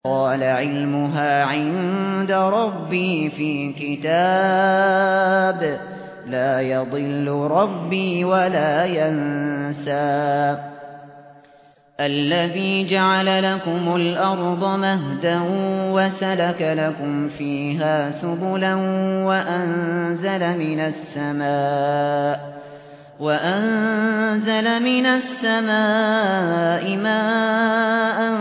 قال علمها عند ربي في كتاب لا يضل ربي ولا ينسى الذي جعل لكم الأرض مهدا وسلك لكم فيها سبلا وأنزل من السماء ماء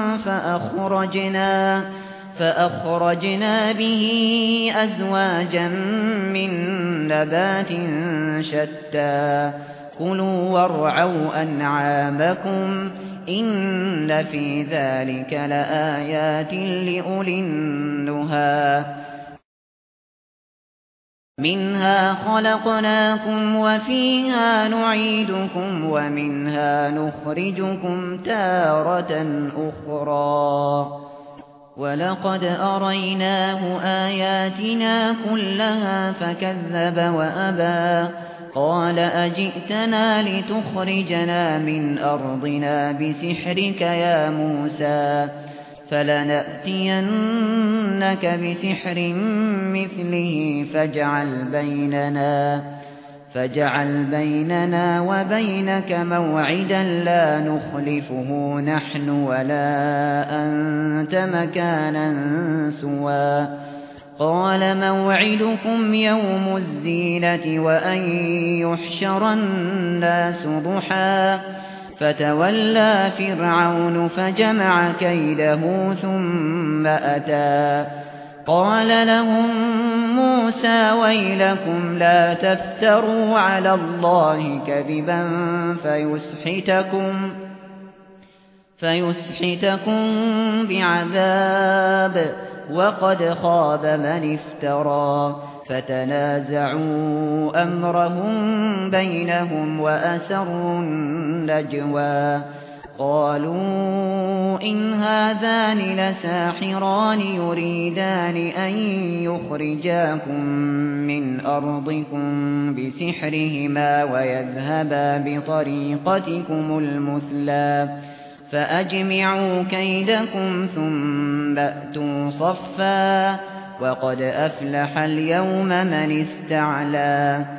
فأخرجنا به أزواجا من نبات شتى كلوا وارعوا أنعامكم إن في ذلك لآيات لأولي النهى منها خلقناكم وفيها نعيدكم ومنها نخرجكم تارة أخرى ولقد أريناه آياتنا كلها فكذب وأبى قال أجئتنا لتخرجنا من أرضنا بسحرك يا موسى فلنأتينك بسحر مثله فاجعل بيننا وبينك موعدا لا نخلفه نحن ولا أنت مكانا سوى قال موعدكم يوم الزينة وأن يحشر الناس ضحى فتولى فرعون فجمع كيده ثم أتى قال لهم موسى ويلكم لا تفتروا على الله كذبا فيسحتكم بعذاب وقد خاب من افترى فتنازعوا أمرهم بينهم وأسروا النجوى قالوا إن هذان لساحران يريدان أن يخرجاكم من أرضكم بسحرهما ويذهبا بطريقتكم المثلى فأجمعوا كيدكم ثم أتوا صفا وقد أفلح اليوم من استعلى